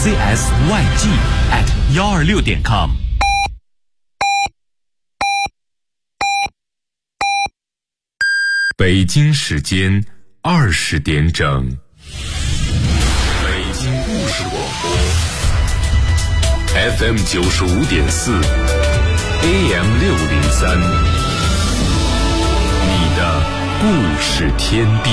CSYG@126.com。北京时间20点整，北京故事广播 FM 95.4 AM 603，你的故事天地。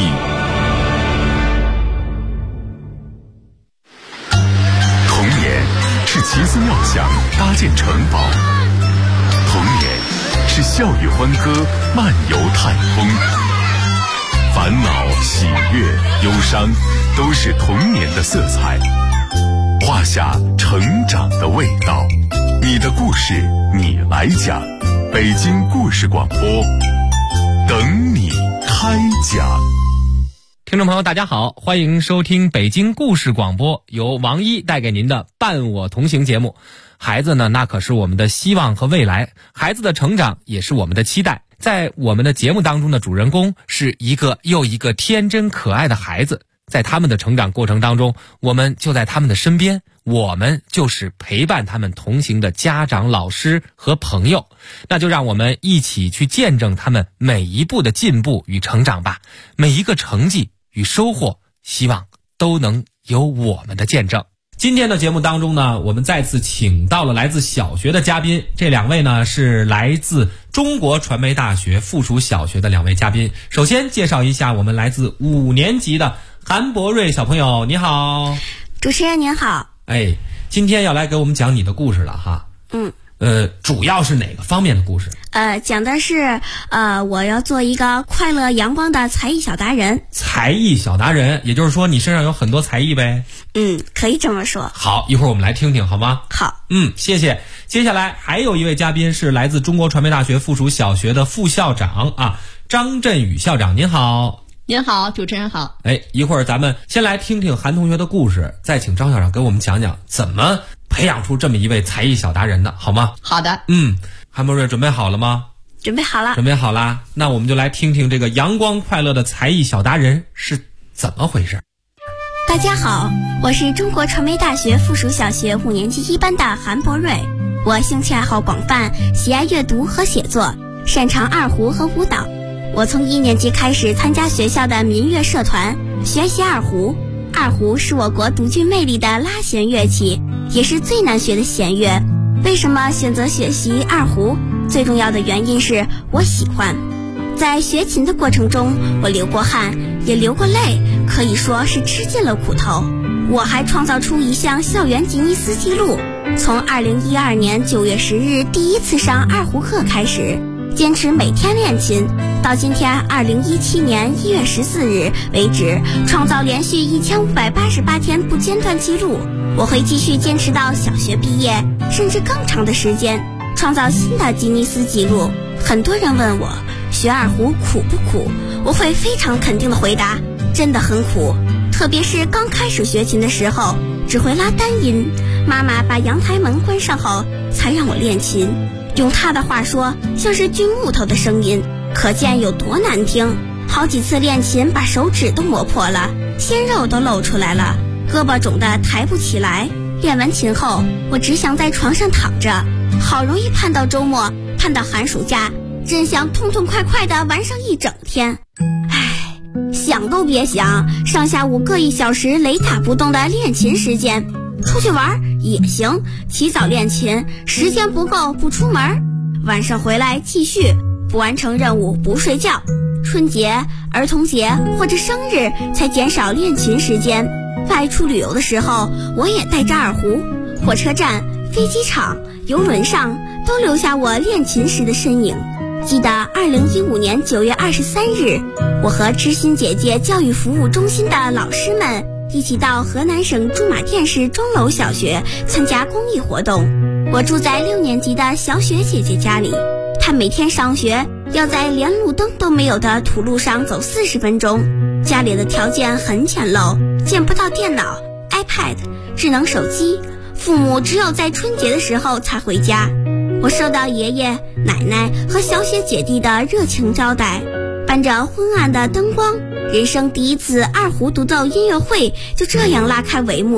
童年是奇思妙想搭建城堡，童年是笑语欢歌漫游太空，烦恼喜悦忧伤都是童年的色彩，画下成长的味道。你的故事你来讲，北京故事广播等你开讲。 听众朋友大家好，欢迎收听北京故事广播，由王一带给您的伴我同行节目。孩子呢，那可是我们的希望和未来，孩子的成长也是我们的期待。在我们的节目当中的主人公是一个又一个天真可爱的孩子，在他们的成长过程当中，我们就在他们的身边，我们就是陪伴他们同行的家长、老师和朋友。那就让我们一起去见证他们每一步的进步与成长吧，每一个成绩与收获，希望都能有我们的见证。今天的节目当中呢，我们再次请到了来自小学的嘉宾，这两位呢是来自中国传媒大学附属小学的两位嘉宾。首先介绍一下我们来自5年级的韩博瑞小朋友，你好。 主持人您好。 今天要来给我们讲你的故事了哈。主要是哪个方面的故事？ 讲的是我要做一个快乐阳光的才艺小达人。 才艺小达人，也就是说你身上有很多才艺呗？ 可以这么说。 好，一会儿我们来听听好吗？ 好。 谢谢。接下来还有一位嘉宾是来自中国传媒大学附属小学的副校长张振宇校长，您好。 您好，主持人好。 一会儿咱们先来听听韩同学的故事，再请张校长给我们讲讲怎么培养出这么一位才艺小达人的，好吗？ 好的。 韩博瑞准备好了吗？ 准备好了。 准备好了，那我们就来听听这个阳光快乐的才艺小达人是怎么回事。 大家好，我是中国传媒大学附属小学5年级1班的韩博瑞。我兴趣爱好广泛，喜爱阅读和写作，擅长二胡和舞蹈。我从1年级开始参加学校的民乐社团，学习二胡。二胡是我国独具魅力的拉弦乐器，也是最难学的弦乐。为什么选择学习二胡？最重要的原因是我喜欢。在学琴的过程中，我流过汗，也流过泪，可以说是吃尽了苦头。我还创造出一项校园吉尼斯纪录，从2012年9月10日第一次上二胡课开始，坚持每天练琴，到今天2017年1月14日为止，创造连续1588天不间断记录。我会继续坚持到小学毕业，甚至更长的时间，创造新的吉尼斯纪录。很多人问我学二胡苦不苦，我会非常肯定的回答，真的很苦。特别是刚开始学琴的时候，只会拉单音，妈妈把阳台门关上后才让我练琴。用她的话说，像是锯木头的声音，可见有多难听。好几次练琴把手指都磨破了，鲜肉都露出来了，胳膊肿得抬不起来。练完琴后，我只想在床上躺着。好容易盼到周末，盼到寒暑假，真想痛痛快快地玩上一整天。想都别想，上下午各1小时雷打不动的练琴时间。出去玩也行，起早练琴，时间不够不出门，晚上回来继续，不完成任务不睡觉。春节、儿童节或者生日才减少练琴时间。外出旅游的时候，我也带着二胡，火车站、飞机场、游轮上都留下我练琴时的身影。记得2015年9月23日，我和知心姐姐教育服务中心的老师们一起到河南省驻马店市钟楼小学参加公益活动。我住在6年级的小雪姐姐家里，她每天上学要在连路灯都没有的土路上走40分钟，家里的条件很简陋，见不到电脑、iPad、智能手机，父母只有在春节的时候才回家。我受到爷爷、奶奶和小雪姐弟的热情招待，伴着昏暗的灯光，人生第一次二胡独奏音乐会就这样拉开帷幕。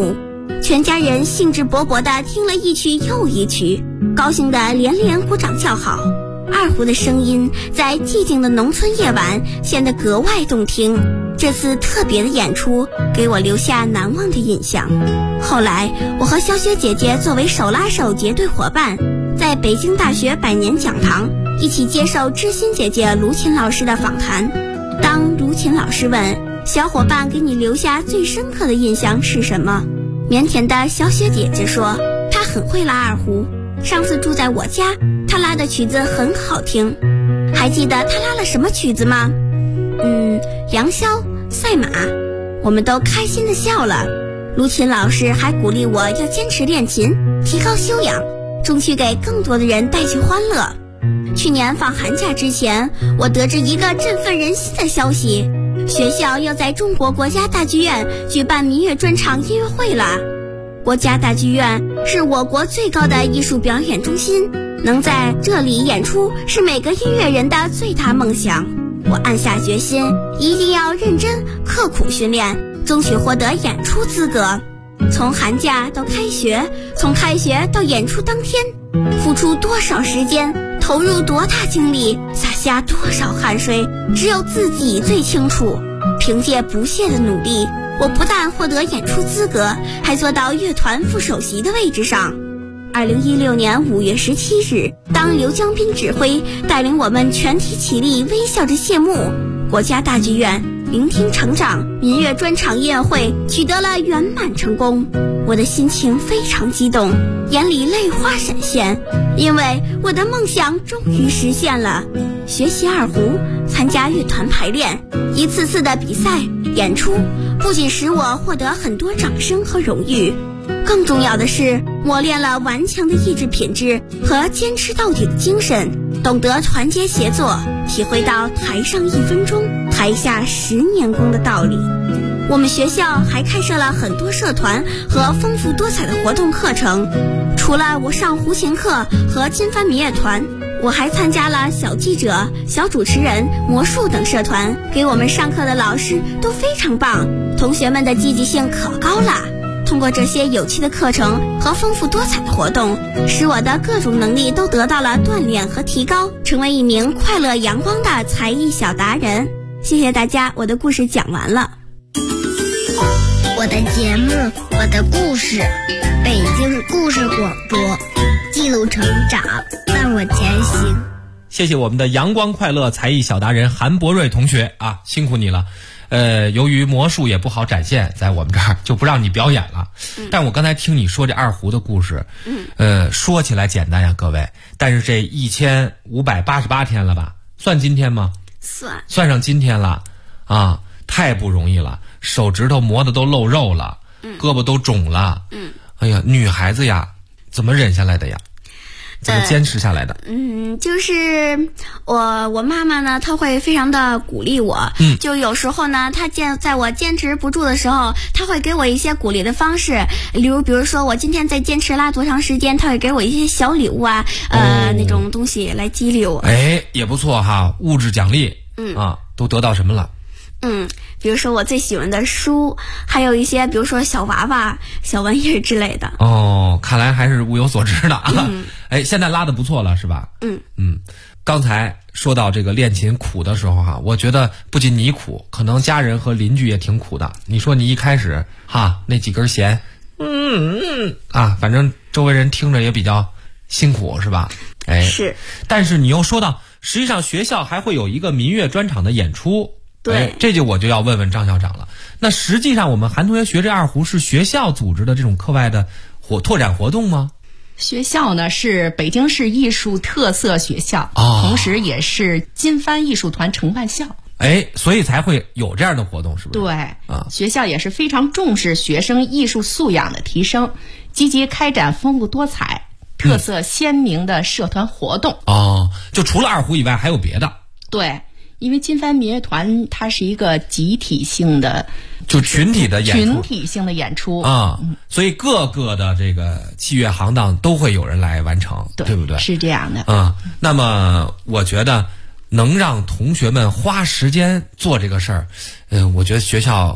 全家人兴致勃勃地听了一曲又一曲，高兴地连连鼓掌叫好。二胡的声音在寂静的农村夜晚显得格外动听。这次特别的演出给我留下难忘的印象。后来我和小雪姐姐作为手拉手结对伙伴，在北京大学百年讲堂一起接受知心姐姐卢琴老师的访谈。当卢琴老师问小伙伴给你留下最深刻的印象是什么，腼腆的小雪姐姐说她很会拉二胡，上次住在我家，她拉的曲子很好听。还记得她拉了什么曲子吗？杨逍、赛马。我们都开心地笑了。卢琴老师还鼓励我要坚持练琴，提高修养，争取给更多的人带去欢乐。去年放寒假之前，我得知一个振奋人心的消息，学校要在中国国家大剧院举办民乐专场音乐会了。国家大剧院是我国最高的艺术表演中心，能在这里演出是每个音乐人的最大梦想。我暗下决心，一定要认真刻苦训练，争取获得演出资格。从寒假到开学，从开学到演出当天，付出多少时间，投入多大精力，洒下多少汗水，只有自己最清楚。凭借不懈的努力，我不但获得演出资格，还做到乐团副首席的位置上。2016年5月17日，当刘江斌指挥带领我们全体起立，微笑着谢幕，国家大剧院聆听成长民乐专场音乐会取得了圆满成功。我的心情非常激动，眼里泪花闪现，因为我的梦想终于实现了。学习二胡，参加乐团排练，一次次的比赛演出，不仅使我获得很多掌声和荣誉，更重要的是磨练了顽强的意志品质和坚持到底的精神，懂得团结协作，体会到台上1分钟，台下10年功的道理。我们学校还开设了很多社团和丰富多彩的活动课程。除了我上胡琴课和金帆民乐团，我还参加了小记者、小主持人、魔术等社团。给我们上课的老师都非常棒，同学们的积极性可高了。通过这些有趣的课程和丰富多彩的活动，使我的各种能力都得到了锻炼和提高，成为一名快乐阳光的才艺小达人。谢谢大家，我的故事讲完了。 我的节目，我的故事，北京故事广播，记录成长，伴我前行。 谢谢我们的阳光快乐才艺小达人韩博瑞同学啊，辛苦你了。由于魔术也不好展现，在我们这儿就不让你表演了。但我刚才听你说这二胡的故事，说起来简单呀，各位，但是这1588天了吧？算今天吗？算上今天了啊，太不容易了，手指头磨得都露肉了，胳膊都肿了。哎呀，女孩子呀，怎么忍下来的呀？怎么坚持下来的？ 就是我妈妈呢，她会非常的鼓励我。就有时候呢，她在我坚持不住的时候，她会给我一些鼓励的方式。比如说我今天在坚持拉多长时间，她会给我一些小礼物啊，那种东西来激励我。 哎，也不错哈，物质奖励。都得到什么了？ 比如说我最喜欢的书，还有一些比如说小娃娃、小玩意儿之类的。 哦，看来还是物有所值的啊。现在拉得不错了是吧？刚才说到这个练琴苦的时候哈，我觉得不仅你苦，可能家人和邻居也挺苦的。你说你一开始哈那几根弦，反正周围人听着也比较辛苦是吧？ 是。 但是你又说到，实际上学校还会有一个民乐专场的演出。 对， 这我就要问问张校长了。那实际上我们韩同学学这二胡是学校组织的这种课外的拓展活动吗？ 学校呢是北京市艺术特色学校，同时也是金帆艺术团承办校。 所以才会有这样的活动，是不是？ 对学校也是非常重视学生艺术素养的提升，积极开展丰富多彩、特色鲜明的社团活动。 就除了二胡以外还有别的？ 对，因为金帆民乐团它是一个集体性的， 就群体的演出， 群体性的演出所以各个的这个器乐行当都会有人来完成， 对不对？ 是这样的。 那么我觉得能让同学们花时间做这个事儿，我觉得学校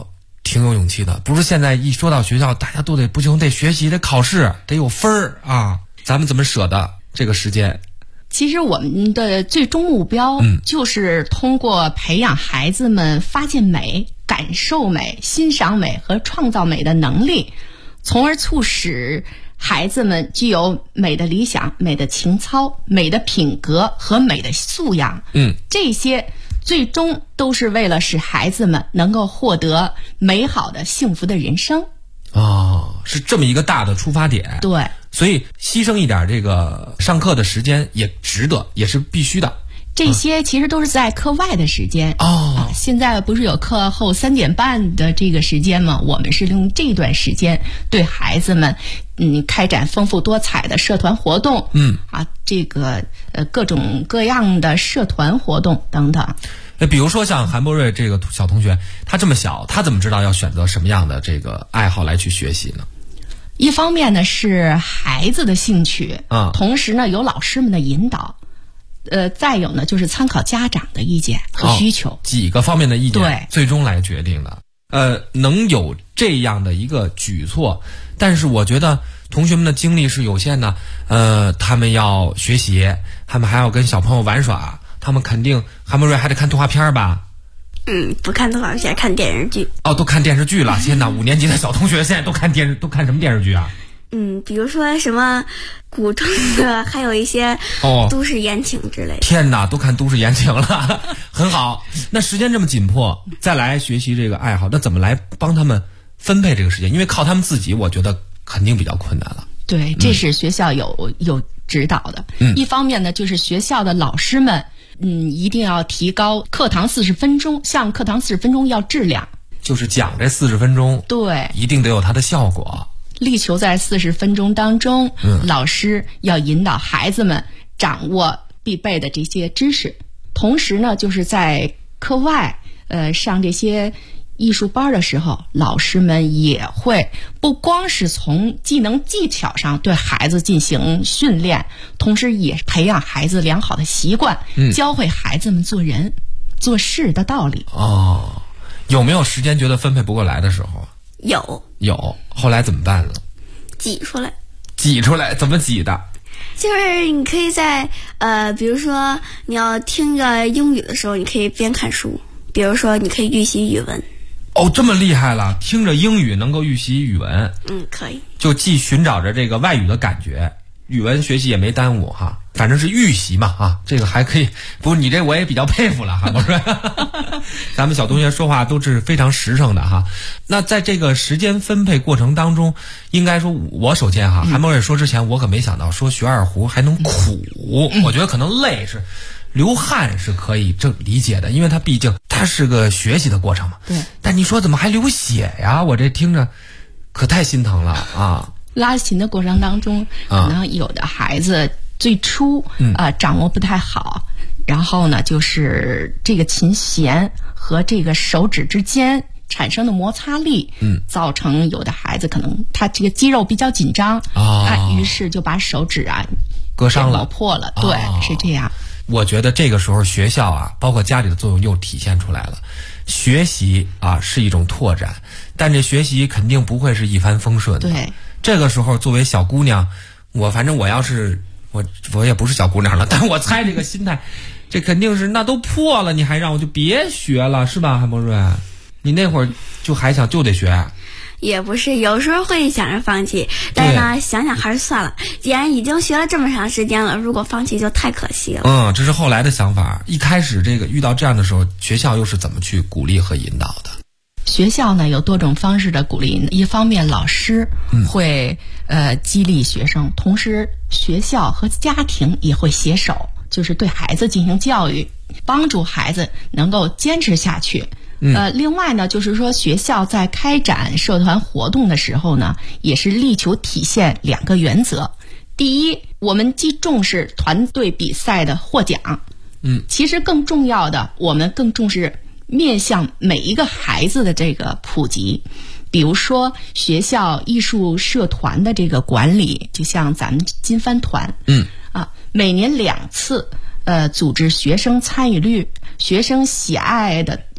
挺有勇气的。不是现在一说到学校，大家都得不行，得学习，得考试，得有分儿啊，咱们怎么舍得这个时间？ 其实我们的最终目标就是通过培养孩子们发现美、感受美、欣赏美和创造美的能力，从而促使孩子们具有美的理想、美的情操、美的品格和美的素养。这些最终都是为了使孩子们能够获得美好的幸福的人生。 是这么一个大的出发点。 对， 所以牺牲一点这个上课的时间也值得，也是必须的。 这些其实都是在课外的时间。现在不是有课后3点半的这个时间吗？我们是用这段时间对孩子们开展丰富多彩的社团活动。这个各种各样的社团活动等等。 比如说像韩博瑞这个小同学，他这么小，他怎么知道要选择什么样的这个爱好来去学习呢？ 一方面呢是孩子的兴趣，同时呢有老师们的引导，再有呢就是参考家长的意见和需求， 几个方面的意见， 对， 最终来决定的。能有这样的一个举措，但是我觉得同学们的精力是有限的，他们要学习，他们还要跟小朋友玩耍，他们肯定韩博瑞还得看动画片吧？ 不看动画片，看电视剧。 都看电视剧了！天哪，5年级的小同学现在都看什么电视剧啊？ 比如说什么古装的，还有一些都市言情之类的。 天哪，都看都市言情了，很好。那时间这么紧迫，再来学习这个爱好，那怎么来帮他们分配这个时间？因为靠他们自己，我觉得肯定比较困难了。 对，这是学校有指导的。一方面呢，就是学校的老师们，一定要提高课堂40分钟，像课堂40分钟要质量， 就是讲这40分钟， 对， 一定得有它的效果。 力求在40分钟当中，老师要引导孩子们掌握必备的这些知识，同时呢，就是在课外上这些艺术班的时候，老师们也会不光是从技能技巧上对孩子进行训练，同时也培养孩子良好的习惯，教会孩子们做人做事的道理。 有没有时间觉得分配不过来的时候？有，后来怎么办呢？挤出来，怎么挤的？ 就是你可以在比如说你要听着英语的时候，你可以边看书，比如说你可以预习语文。 这么厉害了，听着英语能够预习语文。 可以。就既寻找着这个外语的感觉，语文学习也没耽误哈，反正是预习嘛这个还可以。不是你这我也比较佩服了哈，我说咱们小同学说话都是非常实诚的哈。那在这个时间分配过程当中，应该说我首先韩博瑞说之前，我可没想到说学二胡还能苦。我觉得可能累是流汗是可以理解的，因为毕竟它是个学习的过程嘛。 对。但你说怎么还流血呀？我这听着可太心疼了啊！ 拉琴的过程当中，可能有的孩子最初掌握不太好，然后呢，就是这个琴弦和这个手指之间产生的摩擦力，造成有的孩子可能他这个肌肉比较紧张，于是就把手指割伤了、 磨破了。对，是这样。 我觉得这个时候学校包括家里的作用又体现出来了。学习是一种拓展，但这学习肯定不会是一帆风顺的。 对， 这个时候作为小姑娘，反正我要是我也不是小姑娘了，但我猜这个心态，这肯定是那都破了，你还让我就别学了，是吧，韩博瑞？你那会儿就还想就得学？ 也不是，有时候会想着放弃，但是呢，想想还是算了。既然已经学了这么长时间了，如果放弃就太可惜了。 这是后来的想法。一开始这个遇到这样的时候，学校又是怎么去鼓励和引导的？ 学校呢有多种方式的鼓励，一方面老师会激励学生，同时学校和家庭也会携手，就是对孩子进行教育，帮助孩子能够坚持下去。另外呢，就是说学校在开展社团活动的时候呢，也是力求体现2个原则。第一，我们既重视团队比赛的获奖，其实更重要的，我们更重视面向每一个孩子的这个普及。比如说学校艺术社团的这个管理，就像咱们金帆团，每年2次组织学生参与率、学生喜爱的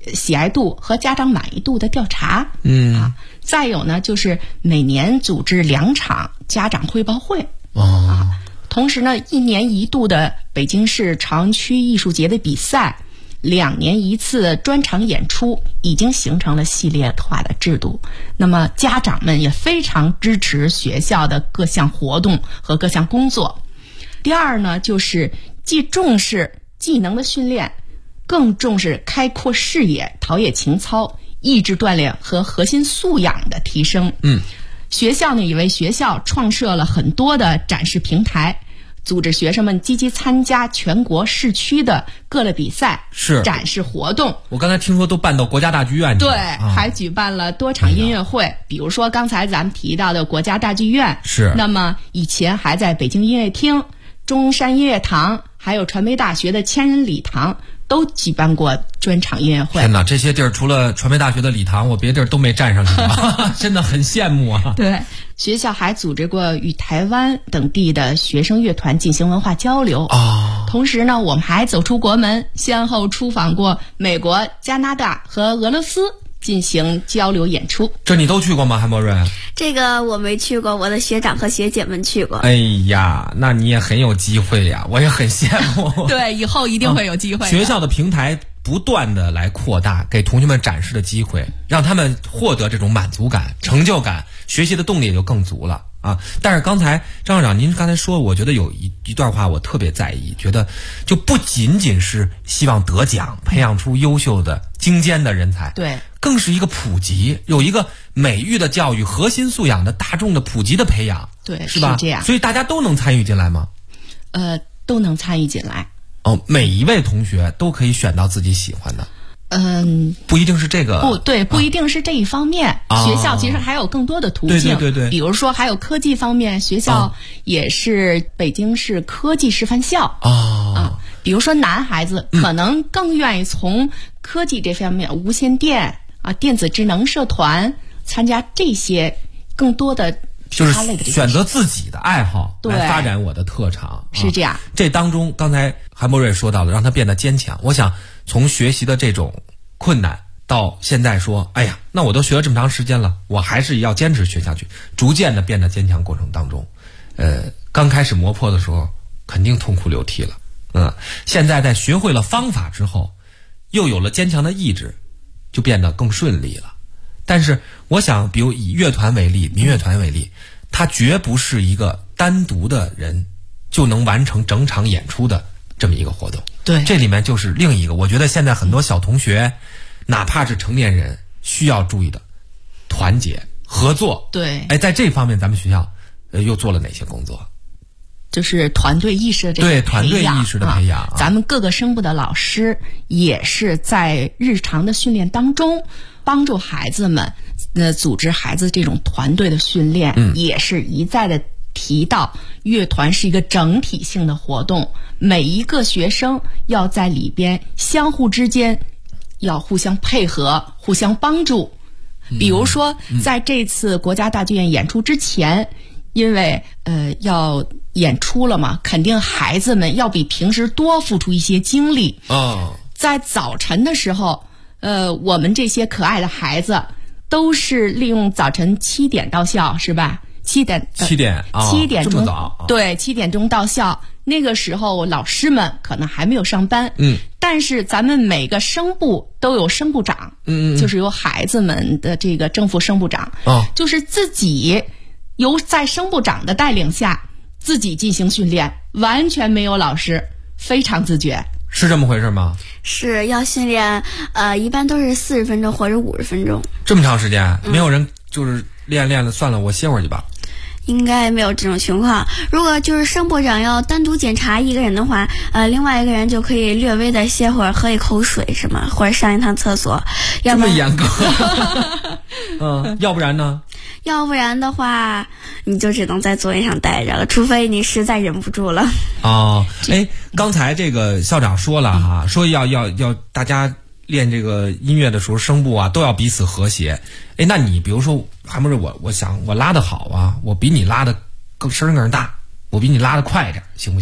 喜爱度和家长满意度的调查。再有呢，就是每年组织2场家长汇报会。同时呢，1年1度的北京市朝阳区艺术节的比赛，2年1次专场演出，已经形成了系列化的制度。那么家长们也非常支持学校的各项活动和各项工作。第二呢，就是既重视技能的训练，更重视开阔视野、陶冶情操、意志锻炼和核心素养的提升。学校呢也为学校创设了很多的展示平台，组织学生们积极参加全国市区的各类比赛、展示活动。 我刚才听说都办到国家大剧院去了。 对，还举办了多场音乐会，比如说刚才咱们提到的国家大剧院。那么以前还在北京音乐厅、中山音乐堂，还有传媒大学的千人礼堂都举办过专场音乐会。 天哪，这些地儿除了传媒大学的礼堂，我别地儿都没站上去过真的很羡慕啊。 对，学校还组织过与台湾等地的学生乐团进行文化交流。同时呢，我们还走出国门，先后出访过美国、加拿大和俄罗斯，进行交流演出。 这你都去过吗，韩博瑞？ 这个我没去过，我的学长和学姐们去过。 哎呀，那你也很有机会呀，我也很羡慕。 对，以后一定会有机会。 学校的平台不断的来扩大，给同学们展示的机会，让他们获得这种满足感、成就感，学习的动力也就更足了啊。但是刚才张校长您刚才说，我觉得有一段话我特别在意，觉得就不仅仅是希望得奖，培养出优秀的精尖的人才， 对， 更是一个普及，有一个美育的教育、核心素养的大众的普及的培养， 对， 是吧？ 是这样。 所以大家都能参与进来吗？ 都能参与进来。 每一位同学都可以选到自己喜欢的。不一定是这个， 不一定是这一方面。学校其实还有更多的途径， 对， 比如说还有科技方面，学校也是北京市科技示范校比如说男孩子可能更愿意从科技这方面，无线电电子智能社团参加这些更多的其他类的， 就是选择自己的爱好来发展我的特长， 是这样。 这当中刚才韩博瑞说到了，让他变得坚强。我想从学习的这种困难到现在说，哎呀，那我都学了这么长时间了，我还是要坚持学下去，逐渐的变得坚强过程当中，刚开始磨破的时候肯定痛哭流涕了，现在在学会了方法之后，又有了坚强的意志，就变得更顺利了。但是我想，比如以乐团为例，民乐团为例，它绝不是一个单独的人就能完成整场演出的这么一个活动。 对， 这里面就是另一个，我觉得现在很多小同学，哪怕是成年人，需要注意的团结合作。 对， 在这方面咱们学校又做了哪些工作？ 就是团队意识的这个培养， 对，团队意识的培养。 咱们各个声部的老师也是在日常的训练当中帮助孩子们组织孩子这种团队的训练，也是一再的提到乐团是一个整体性的活动，每一个学生要在里边相互之间要互相配合，互相帮助。比如说在这次国家大剧院演出之前，因为要演出了嘛，肯定孩子们要比平时多付出一些精力。在早晨的时候，我们这些可爱的孩子都是利用早晨7点到校，是吧？7点钟， 这么早？ 对，7点钟到校。那个时候老师们可能还没有上班，但是咱们每个声部都有声部长，就是由孩子们的这个正副声部长，就是自己由在声部长的带领下自己进行训练，完全没有老师，非常自觉。 是这么回事吗？ 是要训练，一般都是40分钟或者50分钟。 这么长时间，没有人就是练了，算了，我歇会儿去吧。 应该没有这种情况。如果就是声部长要单独检查一个人的话，另外一个人就可以略微的歇会儿，喝一口水什么，或者上一趟厕所。 这么严格？要不然呢？ 要不然的话，你就只能在座位上待着了，除非你实在忍不住了。 刚才这个校长说了哈，说要大家练这个音乐的时候，声部都要彼此和谐。那你比如说韩博瑞，我想我拉得好啊，我比你拉的声更大，我比你拉得快一点，行不行？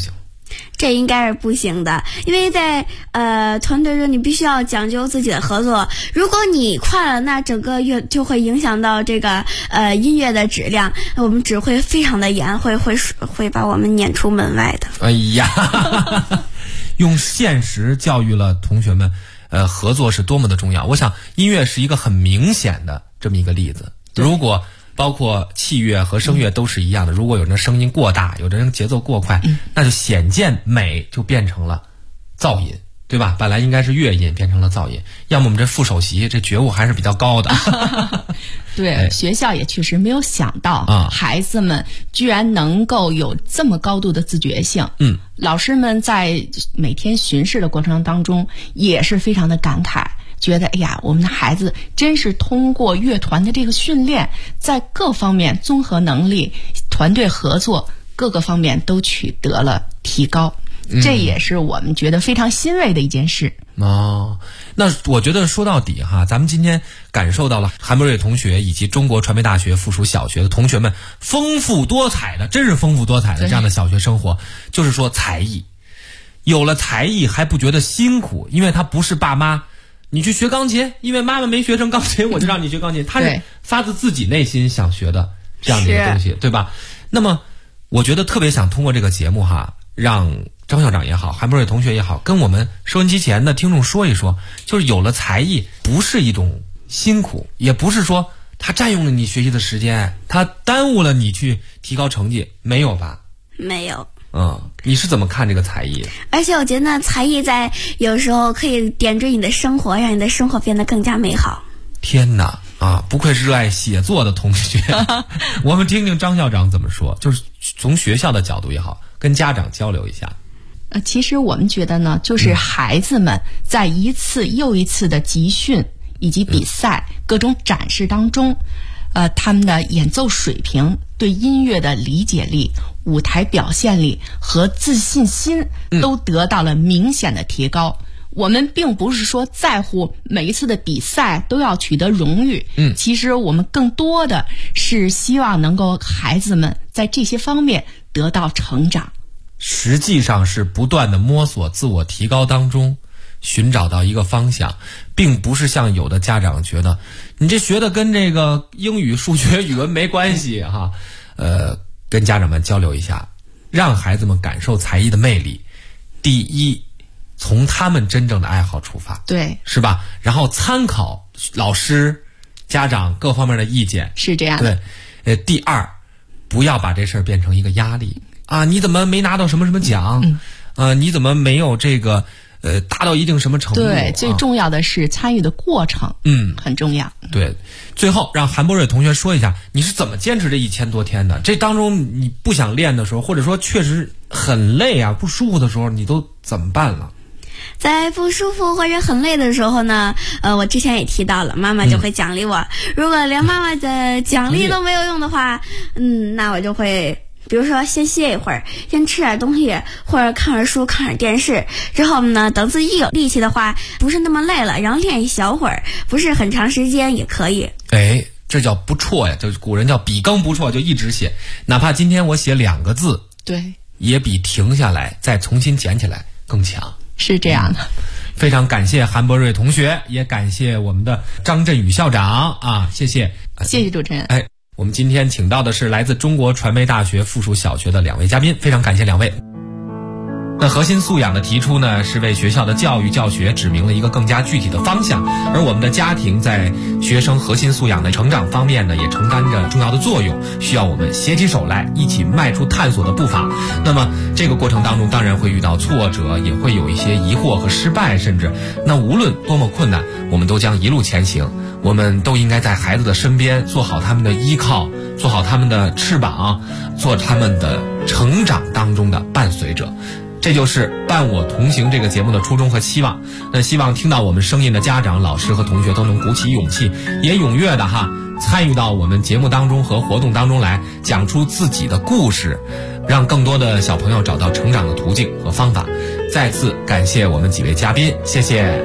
这应该是不行的，因为在团队中你必须要讲究自己的合作。如果你快了，那整个乐就会影响到这个音乐的质量，我们指挥非常的严，会把我们撵出门外的。 哎呀，用现实教育了同学们，合作是多么的重要。我想音乐是一个很明显的这么一个例子。如果包括器乐和声乐都是一样的，如果有人声音过大，有的人节奏过快，那就显见美就变成了噪音，对吧？本来应该是乐音变成了噪音。要么我们这副首席这觉悟还是比较高的。 对，学校也确实没有想到孩子们居然能够有这么高度的自觉性。老师们在每天巡视的过程当中也是非常的感慨，觉得哎呀，我们的孩子真是通过乐团的这个训练，在各方面综合能力、团队合作各个方面都取得了提高。这也是我们觉得非常欣慰的一件事。 那我觉得说到底哈，咱们今天感受到了韩博瑞同学以及中国传媒大学附属小学的同学们丰富多彩的，真是丰富多彩的这样的小学生活。就是说才艺，有了才艺还不觉得辛苦，因为他不是爸妈你去学钢琴，因为妈妈没学成钢琴我就让你学钢琴，他是发自自己内心想学的这样的一个东西，对吧？那么我觉得特别想通过这个节目哈，让张校长也好，韩博瑞同学也好，跟我们收音机前的听众说一说，就是有了才艺不是一种辛苦，也不是说他占用了你学习的时间，他耽误了你去提高成绩，没有吧？没有。你是怎么看这个才艺？ 而且我觉得才艺在有时候可以点缀你的生活，让你的生活变得更加美好。 天哪不愧是热爱写作的同学。我们听听张校长怎么说，就是从学校的角度也好，跟家长交流一下。 其实我们觉得呢，就是孩子们在一次又一次的集训以及比赛各种展示当中，他们的演奏水平、对音乐的理解力、舞台表现力和自信心都得到了明显的提高。我们并不是说在乎每一次的比赛都要取得荣誉，其实我们更多的是希望能够孩子们在这些方面得到成长。 实际上是不断的摸索自我提高当中寻找到一个方向，并不是像有的家长觉得你这学的跟这个英语、数学、语文没关系哈。跟家长们交流一下，让孩子们感受才艺的魅力。第一，从他们真正的爱好出发， 对， 是吧？然后参考老师、家长各方面的意见， 是这样的。 对，第二，不要把这事儿变成一个压力啊！你怎么没拿到什么什么奖？你怎么没有这个达到一定什么程度？ 对，最重要的是参与的过程，很重要。 对，最后让韩博瑞同学说一下，你是怎么坚持这1000多天的？这当中你不想练的时候，或者说确实很累啊、不舒服的时候，你都怎么办了？ 在不舒服或者很累的时候呢，我之前也提到了，妈妈就会奖励我。如果连妈妈的奖励都没有用的话，那我就会比如说先歇一会儿，先吃点东西，或者看会儿书，看会儿电视。之后呢，等自己有力气的话，不是那么累了，然后练一小会儿，不是很长时间也可以。 这叫不辍呀，就是古人叫笔耕不辍，就一直写，哪怕今天我写2个字， 对， 也比停下来再重新捡起来更强。 是这样的。 非常感谢韩博瑞同学，也感谢我们的张振宇校长啊，谢谢， 谢谢主持人。 我们今天请到的是来自中国传媒大学附属小学的2位嘉宾，非常感谢2位。那核心素养的提出呢，是为学校的教育教学指明了一个更加具体的方向，而我们的家庭在学生核心素养的成长方面呢，也承担着重要的作用，需要我们携起手来，一起迈出探索的步伐。那么这个过程当中当然会遇到挫折，也会有一些疑惑和失败，甚至那无论多么困难，我们都将一路前行。我们都应该在孩子的身边，做好他们的依靠，做好他们的翅膀，做他们的成长当中的伴随者。这就是伴我同行这个节目的初衷和期望。那希望听到我们声音的家长、老师和同学都能鼓起勇气，也踊跃的参与到我们节目当中和活动当中来，讲出自己的故事，让更多的小朋友找到成长的途径和方法。再次感谢我们几位嘉宾，谢谢。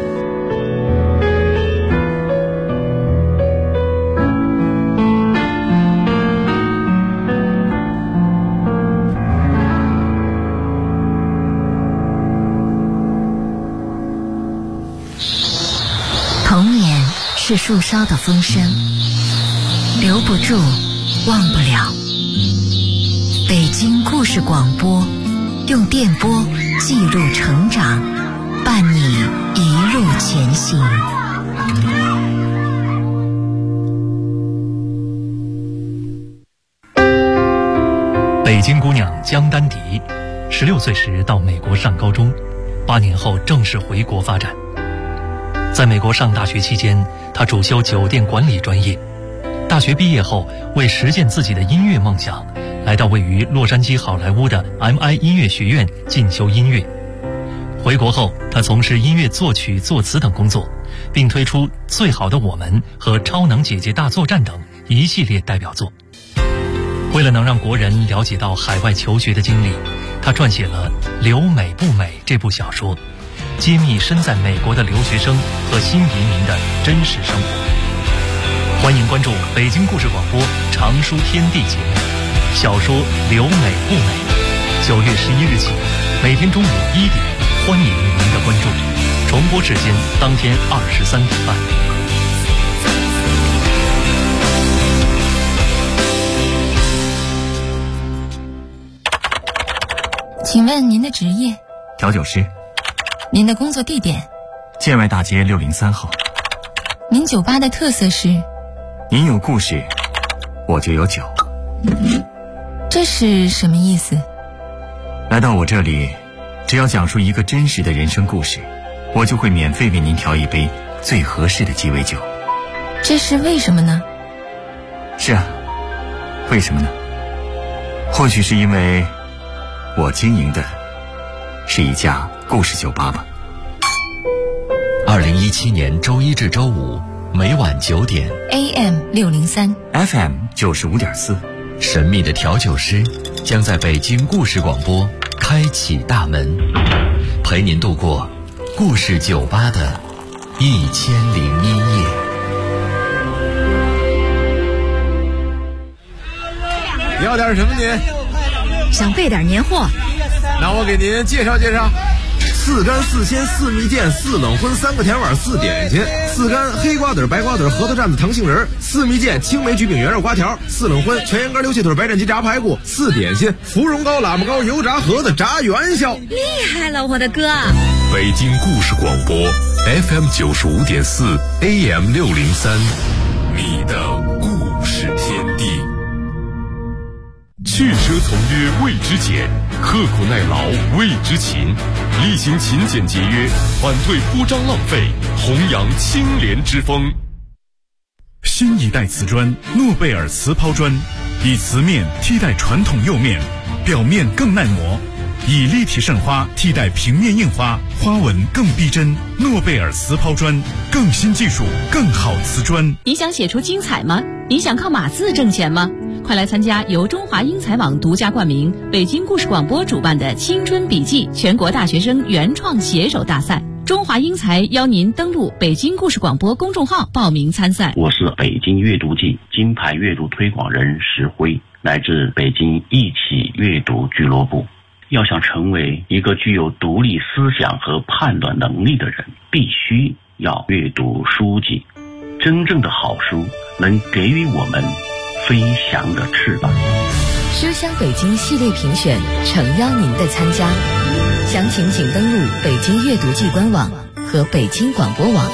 是树梢的风声，留不住，忘不了。北京故事广播，用电波记录成长，伴你一路前行。 北京姑娘江丹迪，16岁时到美国上高中，8年后正式回国发展。在美国上大学期间，她主修酒店管理专业。大学毕业后，为实现自己的音乐梦想，来到位于洛杉矶好莱坞的 MI 音乐学院进修音乐。回国后，她从事音乐作曲、作词等工作，并推出《最好的我们》和《超能姐姐大作战》等一系列代表作。为了能让国人了解到海外求学的经历，他撰写了《留美不美》这部小说，揭秘身在美国的留学生和新移民的真实生活。欢迎关注北京故事广播常书天地节目小说《留美不美》，9月11日起，每天中午1点，欢迎您的关注。重播时间当天23点半。 请问您的职业？ 调酒师。 您的工作地点？ 建外大街603号。 您酒吧的特色是？ 您有故事，我就有酒。 这是什么意思？ 来到我这里，只要讲述一个真实的人生故事，我就会免费为您调一杯最合适的鸡尾酒。 这是为什么呢？ 是啊，为什么呢？或许是因为我经营的是一家故事酒吧吧。 2017年周一至周五每晚9点 AM 603 FM 95.4， 神秘的调酒师将在北京故事广播开启大门，陪您度过故事酒吧的1001夜。 要点什么您？ 想备点年货， 那我给您介绍介绍。4干4鲜4蜜饯4冷荤3个甜碗4点心，4干黑瓜子白瓜子核桃蘸子糖杏仁，4蜜饯青梅橘饼圆肉瓜条，4冷荤全羊肝溜气腿白斩鸡炸排骨，4点心芙蓉糕喇嘛糕油炸盒子炸元宵。 厉害了我的哥！ 北京故事广播 FM 95.4 AM 603，你的故事天地。去奢从约谓之俭，刻苦耐劳谓之勤，厉行勤俭节约，反对铺张浪费，弘扬清廉之风。 新一代瓷砖诺贝尔瓷抛砖，以瓷面替代传统釉面，表面更耐磨，以立体渗花替代平面印花，花纹更逼真。诺贝尔瓷抛砖，更新技术，更好瓷砖。 你想写出精彩吗？你想靠码字挣钱吗？快来参加由中华英才网独家冠名、北京故事广播主办的青春笔记全国大学生原创写手大赛。中华英才邀您登录北京故事广播公众号报名参赛。 我是北京阅读季金牌阅读推广人石辉，来自北京一起阅读俱乐部。要想成为一个具有独立思想和判断能力的人，必须要阅读书籍。真正的好书能给予我们飞翔的翅膀。 书香北京系列评选诚邀您的参加，详情请登录北京阅读季官网和北京广播网。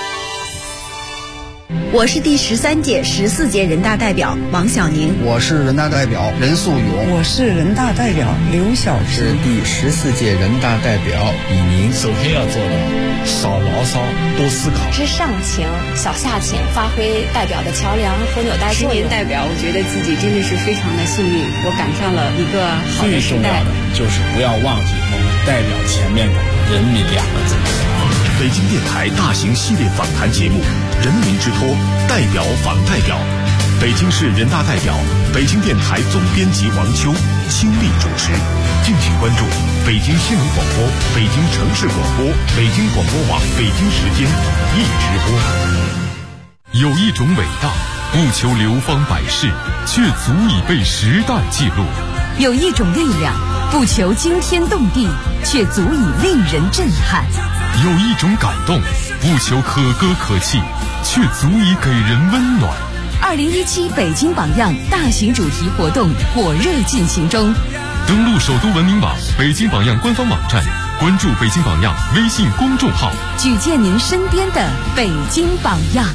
我是第13届、14届人大代表王小宁。 我是人大代表任素勇。 我是人大代表刘晓平。 是第14届人大代表李宁。 首先要做的，少牢骚，多思考。 知上情，小下情，发挥代表的桥梁和纽带作用。 10年代表，我觉得自己真的是非常的幸运，我赶上了一个好的时代。 最重要的就是不要忘记我们代表前面的人民2个字。 北京电台大型系列访谈节目《人民之托》，代表访代表，北京市人大代表，北京电台总编辑王秋倾力主持。敬请关注北京新闻广播、北京城市广播、北京广播网北京时间一直播。有一种伟大，不求流芳百世，却足以被时代记录； 有一种力量，不求惊天动地，却足以令人震撼； 有一种感动， 不求可歌可泣，却足以给人温暖。 2017北京榜样大型主题活动火热进行中。 登录首都文明网、北京榜样官方网站，关注北京榜样微信公众号， 举荐您身边的北京榜样。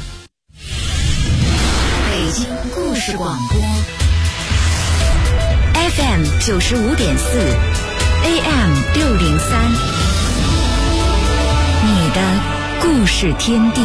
北京故事广播 FM 95.4 AM 603，你的故事天地。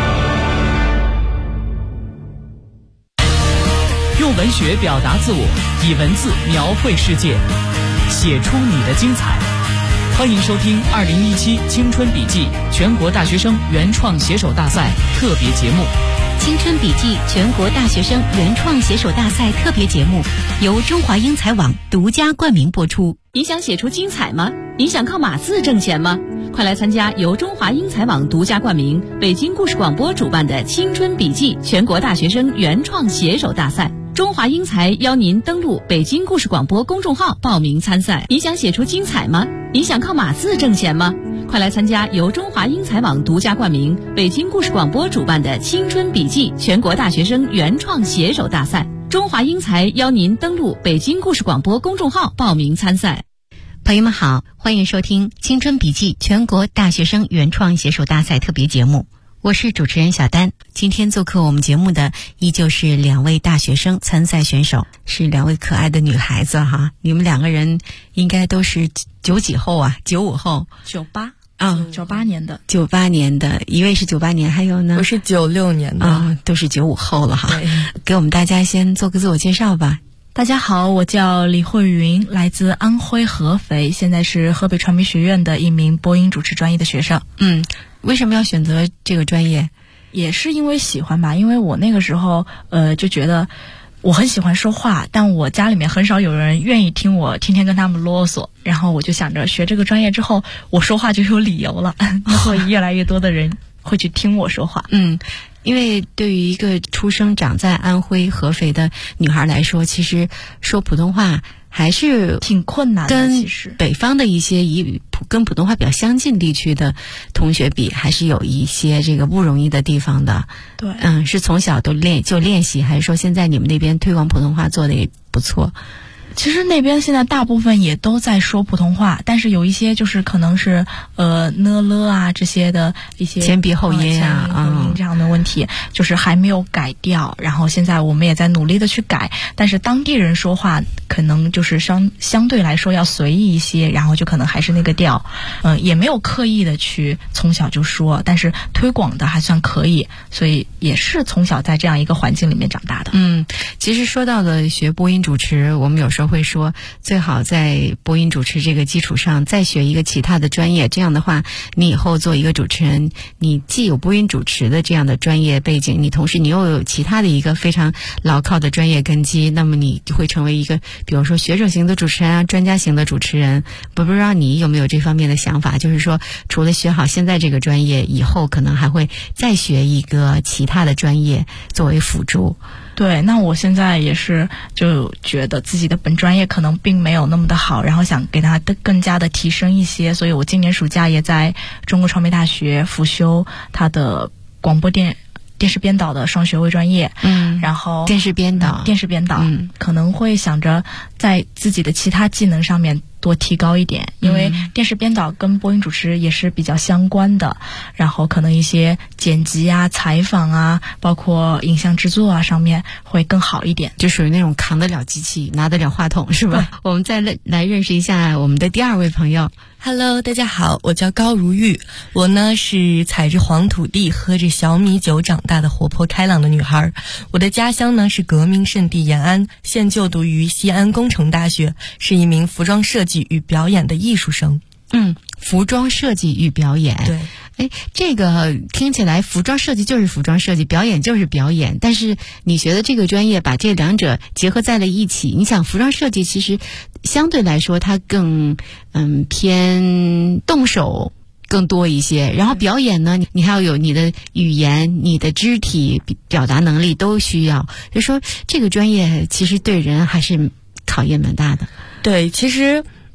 用文学表达自我，以文字描绘世界，写出你的精彩。欢迎收听2017青春笔记全国大学生原创写手大赛特别节目。 青春笔记全国大学生原创写手大赛特别节目由中华英才网独家冠名播出。 你想写出精彩吗？你想靠码字挣钱吗？快来参加由中华英才网独家冠名、北京故事广播主办的青春笔记全国大学生原创写手大赛。中华英才邀您登录北京故事广播公众号报名参赛。你想写出精彩吗？你想靠码字挣钱吗？快来参加由中华英才网独家冠名、北京故事广播主办的青春笔记全国大学生原创写手大赛。中华英才邀您登录北京故事广播公众号报名参赛。 朋友们好，欢迎收听青春笔记全国大学生原创写手大赛特别节目，我是主持人小丹。今天做客我们节目的依旧是2位大学生参赛选手，是2位可爱的女孩子哈。你们2个人应该都是9几后啊，95后 ，98 啊 ，98年的 ，98年的，一位是98年，还有呢？ 我是96年的啊，都是95后了哈。 对， 给我们大家先做个自我介绍吧。 大家好，我叫李慧云，来自安徽合肥，现在是河北传媒学院的一名播音主持专业的学生。 为什么要选择这个专业？ 也是因为喜欢吧，因为我那个时候就觉得我很喜欢说话，但我家里面很少有人愿意听我天天跟他们啰嗦，然后我就想着学这个专业之后，我说话就有理由了，那会越来越多的人会去听我说话。 因为对于一个出生长在安徽合肥的女孩来说，其实说普通话还是挺困难的， 跟北方的一些跟普通话比较相近地区的同学比，还是有一些这个不容易的地方的。 对， 是从小都练习，还是说现在你们那边推广普通话做的也不错？ 其实那边现在大部分也都在说普通话，但是有一些就是可能是呢了啊这些的一些前鼻后音啊后音这样的问题，就是还没有改掉。然后现在我们也在努力的去改，但是当地人说话可能就是相对来说要随意一些，然后就可能还是那个调，也没有刻意的去从小就说，但是推广的还算可以，所以也是从小在这样一个环境里面长大的。 其实说到了学播音主持，我们有时候会说最好在播音主持这个基础上再学一个其他的专业，这样的话你以后做一个主持人，你既有播音主持的这样的专业背景，你同时你又有其他的一个非常牢靠的专业根基，那么你会成为一个比如说学者型的主持人啊，专家型的主持人。不知道你有没有这方面的想法，就是说除了学好现在这个专业，以后可能还会再学一个其他的专业作为辅助。 对，那我现在也是就觉得自己的本专业可能并没有那么的好，然后想给它更加的提升一些，所以我今年暑假也在中国传媒大学辅修它的广播电视编导的双学位专业。然后电视编导可能会想着在自己的其他技能上面多提高一点，因为电视编导跟播音主持也是比较相关的，然后可能一些剪辑啊、采访啊，包括影像制作啊上面会更好一点， 就属于那种扛得了机器、拿得了话筒，是吧？我们再来认识一下我们的第2位朋友。 Hello， 大家好，我叫高如玉，我呢是踩着黄土地、喝着小米酒长大的活泼开朗的女孩。我的家乡呢是革命圣地延安，现就读于西安工程大学，是一名服装设计与表演的艺术生。 服装设计与表演， 对， 这个听起来服装设计就是服装设计，表演就是表演，但是你学的这个专业把这2者结合在了一起。你想服装设计其实相对来说它更偏动手更多一些，然后表演呢你还要有你的语言、你的肢体表达能力都需要，就说这个专业其实对人还是考验蛮大的。 对，其实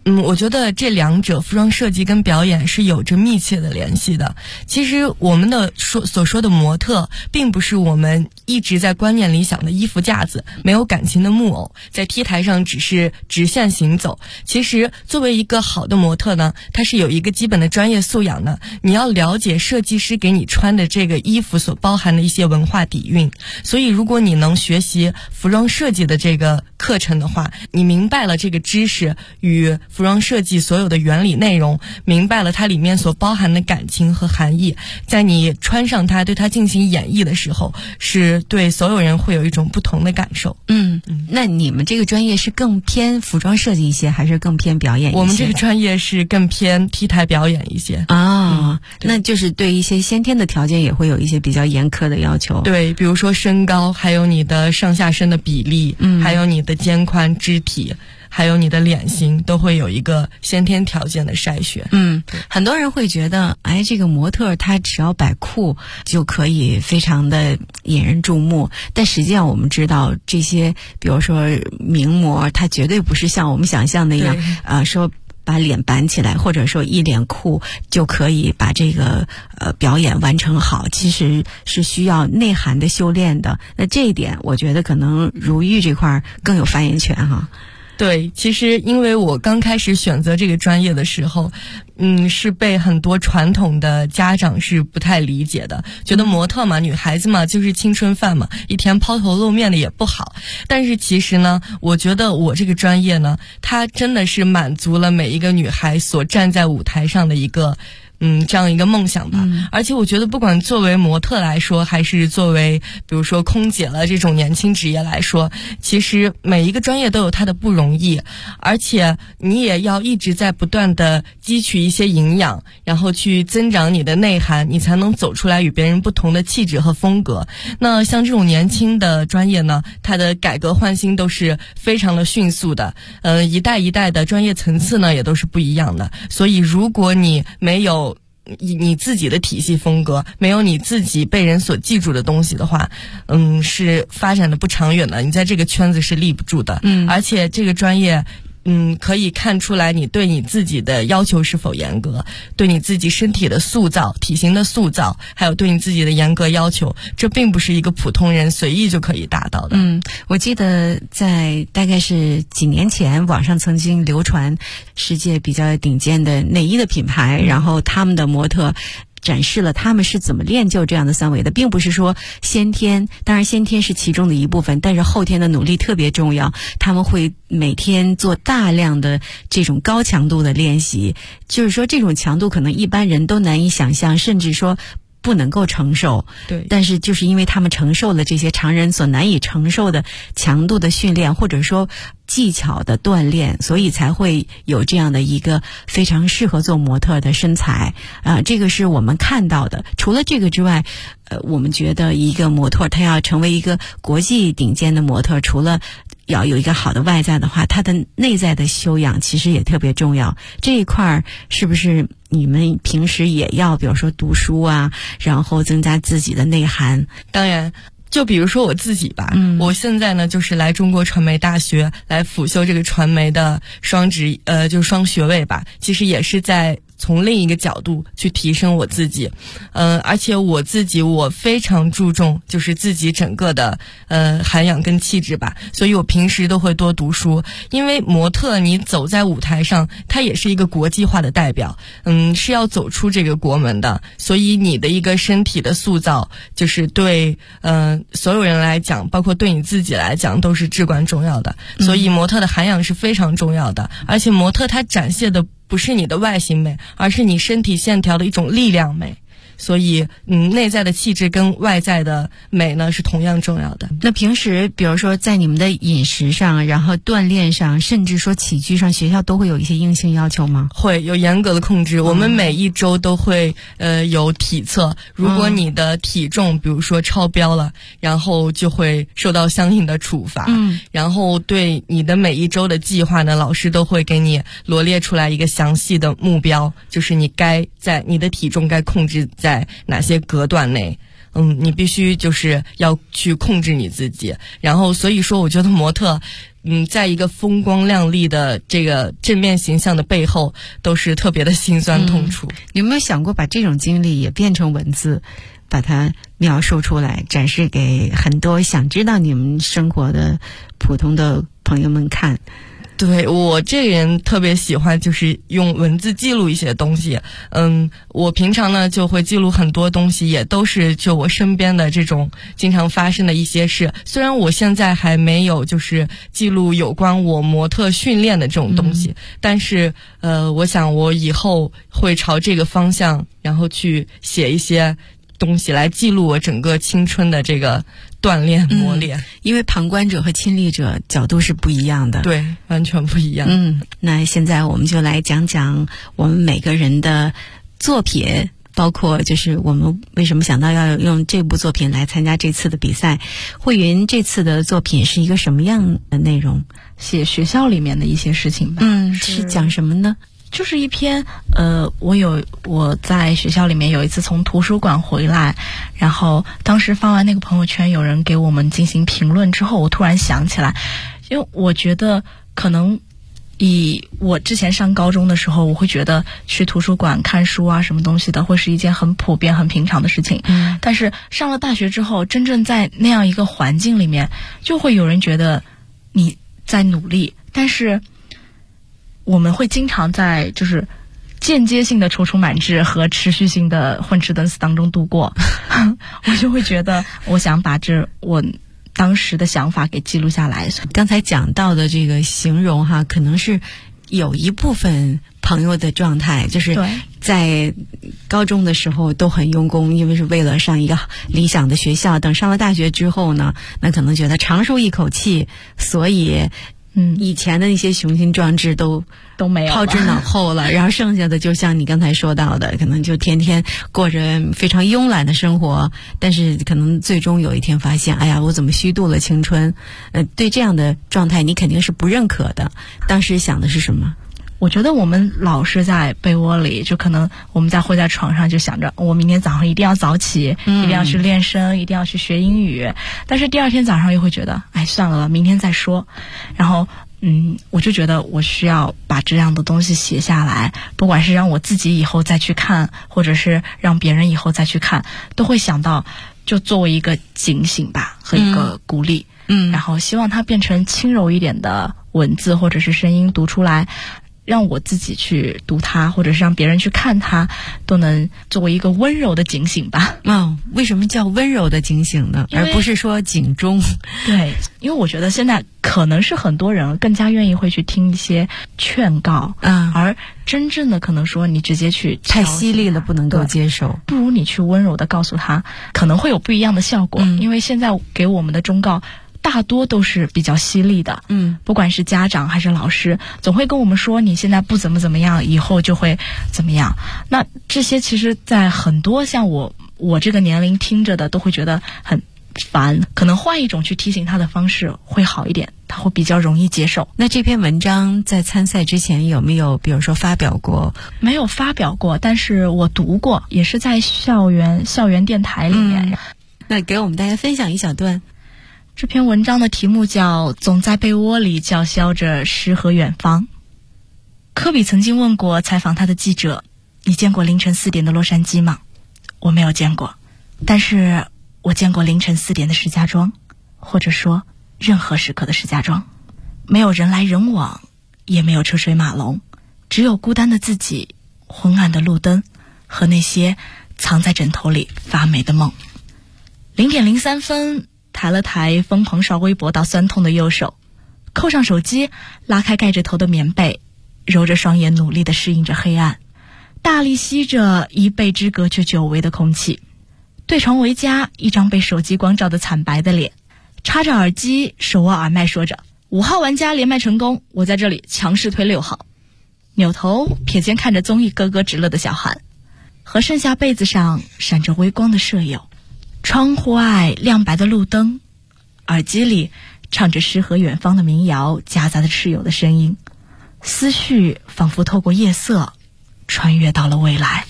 我觉得这两者服装设计跟表演是有着密切的联系的。其实我们的所说的模特，并不是我们一直在观念里想的衣服架子，没有感情的木偶，在 T 台上只是直线行走。其实作为一个好的模特呢，它是有一个基本的专业素养的。你要了解设计师给你穿的这个衣服所包含的一些文化底蕴。所以如果你能学习服装设计的这个课程的话，你明白了这个知识与服装设计所有的原理内容，明白了它里面所包含的感情和含义，在你穿上它对它进行演绎的时候，是对所有人会有一种不同的感受。 那你们这个专业是更偏服装设计一些，还是更偏表演一些？ 我们这个专业是更偏 T 台表演一些那就是对一些先天的条件也会有一些比较严苛的要求。 对，比如说身高，还有你的上下身的比例，还有你的肩宽肢体，还有你的脸型，都会有一个先天条件的筛选。 很多人会觉得，这个模特他只要摆酷就可以非常的引人注目，但实际上我们知道，这些比如说名模，他绝对不是像我们想象那样说把脸板起来，或者说一脸酷就可以把这个表演完成好，其实是需要内涵的修炼的。那这一点我觉得可能如玉这块更有发言权哈。 对，其实因为我刚开始选择这个专业的时候，是被很多传统的家长是不太理解的，觉得模特嘛，女孩子嘛，就是青春饭嘛，一天抛头露面的也不好。但是其实呢，我觉得我这个专业呢，它真的是满足了每一个女孩所站在舞台上的一个这样一个梦想吧。而且我觉得不管作为模特来说，还是作为比如说空姐了这种年轻职业来说，其实每一个专业都有它的不容易，而且你也要一直在不断的汲取一些营养，然后去增长你的内涵，你才能走出来与别人不同的气质和风格。那像这种年轻的专业呢，它的改革换新都是非常的迅速的，一代一代的专业层次呢也都是不一样的。所以如果你没有你自己的体系风格，没有你自己被人所记住的东西的话，是发展的不长远的，你在这个圈子是立不住的。而且这个专业可以看出来你对你自己的要求是否严格，对你自己身体的塑造、体型的塑造，还有对你自己的严格要求，这并不是一个普通人随意就可以达到的。 我记得在大概是几年前，网上曾经流传世界比较顶尖的内衣的品牌，然后他们的模特展示了他们是怎么练就这样的三围的，并不是说先天，当然先天是其中的一部分，但是后天的努力特别重要。他们会每天做大量的这种高强度的练习，就是说这种强度可能一般人都难以想象，甚至说不能够承受。 对， 但是就是因为他们承受了这些常人所难以承受的强度的训练，或者说技巧的锻炼，所以才会有这样的一个非常适合做模特的身材这个是我们看到的。除了这个之外，我们觉得一个模特他要成为一个国际顶尖的模特，除了要有一个好的外在的话，他的内在的修养其实也特别重要。这一块是不是你们平时也要比如说读书啊，然后增加自己的内涵？ 当然，就比如说我自己吧，我现在呢就是来中国传媒大学来辅修这个传媒的就是双学位吧，其实也是在从另一个角度去提升我自己。而且我非常注重就是自己整个的涵养跟气质吧，所以我平时都会多读书。因为模特你走在舞台上，它也是一个国际化的代表，是要走出这个国门的，所以你的一个身体的塑造，就是对所有人来讲，包括对你自己来讲，都是至关重要的。所以模特的涵养是非常重要的，而且模特它展现的不是你的外形美，而是你身体线条的一种力量美。所以内在的气质跟外在的美呢是同样重要的。 那平时比如说在你们的饮食上，然后锻炼上，甚至说起居上，学校都会有一些硬性要求吗？ 会有严格的控制。我们每一周都会有体测，如果你的体重比如说超标了，然后就会受到相应的处罚。然后对你的每一周的计划呢，老师都会给你罗列出来一个详细的目标，就是你的体重该控制在哪些隔断内。你必须就是要去控制你自己。然后所以说我觉得模特在一个风光亮丽的这个正面形象的背后，都是特别的心酸痛楚。 你有没有想过把这种经历也变成文字，把它描述出来，展示给很多想知道你们生活的普通的朋友们看？ 对，我这个人特别喜欢就是用文字记录一些东西。我平常呢就会记录很多东西，也都是就我身边的这种经常发生的一些事。虽然我现在还没有就是记录有关我模特训练的这种东西，但是我想我以后会朝这个方向，然后去写一些东西来记录我整个青春的这个锻炼磨练。 因为旁观者和亲历者角度是不一样的。 对，完全不一样。 那现在我们就来讲讲我们每个人的作品，包括就是我们为什么想到要用这部作品来参加这次的比赛。慧云这次的作品是一个什么样的内容？ 写学校里面的一些事情吧。 是讲什么呢？ 就是一篇我在学校里面有一次从图书馆回来，然后当时发完那个朋友圈，有人给我们进行评论之后，我突然想起来，因为我觉得可能以我之前上高中的时候，我会觉得去图书馆看书啊什么东西的会是一件很普遍很平常的事情。但是上了大学之后，真正在那样一个环境里面，就会有人觉得你在努力，但是我们会经常在就是间接性的踌躇满志和持续性的混吃等死当中度过。我就会觉得我想把我当时的想法给记录下来。 刚才讲到的这个形容哈，可能是有一部分朋友的状态，就是在高中的时候都很用功，因为是为了上一个理想的学校。等上了大学之后呢，那可能觉得长舒一口气，所以以前的那些雄心壮志都没有抛之脑后了。然后剩下的就像你刚才说到的，可能就天天过着非常慵懒的生活，但是可能最终有一天发现，哎呀，我怎么虚度了青春？对这样的状态你肯定是不认可的。当时想的是什么？ 我觉得我们老是在被窝里，就可能我们会在床上就想着我明天早上一定要早起，一定要去练声，一定要去学英语。但是第二天早上又会觉得，哎，算了，明天再说。然后我就觉得我需要把这样的东西写下来，不管是让我自己以后再去看，或者是让别人以后再去看，都会想到就作为一个警醒吧和一个鼓励。然后希望它变成轻柔一点的文字或者是声音读出来，让我自己去读它，或者是让别人去看它，都能作为一个温柔的警醒吧。 为什么叫温柔的警醒呢？而不是说警钟？ 对，因为我觉得现在可能是很多人更加愿意会去听一些劝告，而真正的可能说你直接去太犀利了，不能够接受， 不如你去温柔的告诉他，可能会有不一样的效果。因为现在给我们的忠告大多都是比较犀利的，不管是家长还是老师，总会跟我们说你现在不怎么样，以后就会怎么样。那这些其实在很多像我这个年龄听着的都会觉得很烦，可能换一种去提醒他的方式会好一点，他会比较容易接受。 那这篇文章在参赛之前有没有比如说发表过？ 没有发表过，但是我读过，也是在校园电台里面。 那给我们大家分享一小段。 这篇文章的题目叫《总在被窝里叫嚣着诗和远方》。科比曾经问过采访他的记者，你见过凌晨4点的洛杉矶吗？我没有见过，但是我见过凌晨4点的石家庄，或者说任何时刻的石家庄。没有人来人往，也没有车水马龙，只有孤单的自己，昏暗的路灯和那些藏在枕头里发霉的梦。0点03分，抬了抬疯狂刷微博到酸痛的右手，扣上手机，拉开盖着头的棉被，揉着双眼，努力地适应着黑暗，大力吸着1倍之隔却久违的空气。对床围家，一张被手机光照得惨白的脸，插着耳机，手握耳麦，说着5号玩家连麦成功，我在这里强势推6号。扭头瞥见看着综艺咯咯直乐的小韩，和剩下被子上闪着微光的舍友，窗户外亮白的路灯，耳机里唱着诗和远方的民谣，夹杂着室友的声音，思绪仿佛透过夜色穿越到了未来。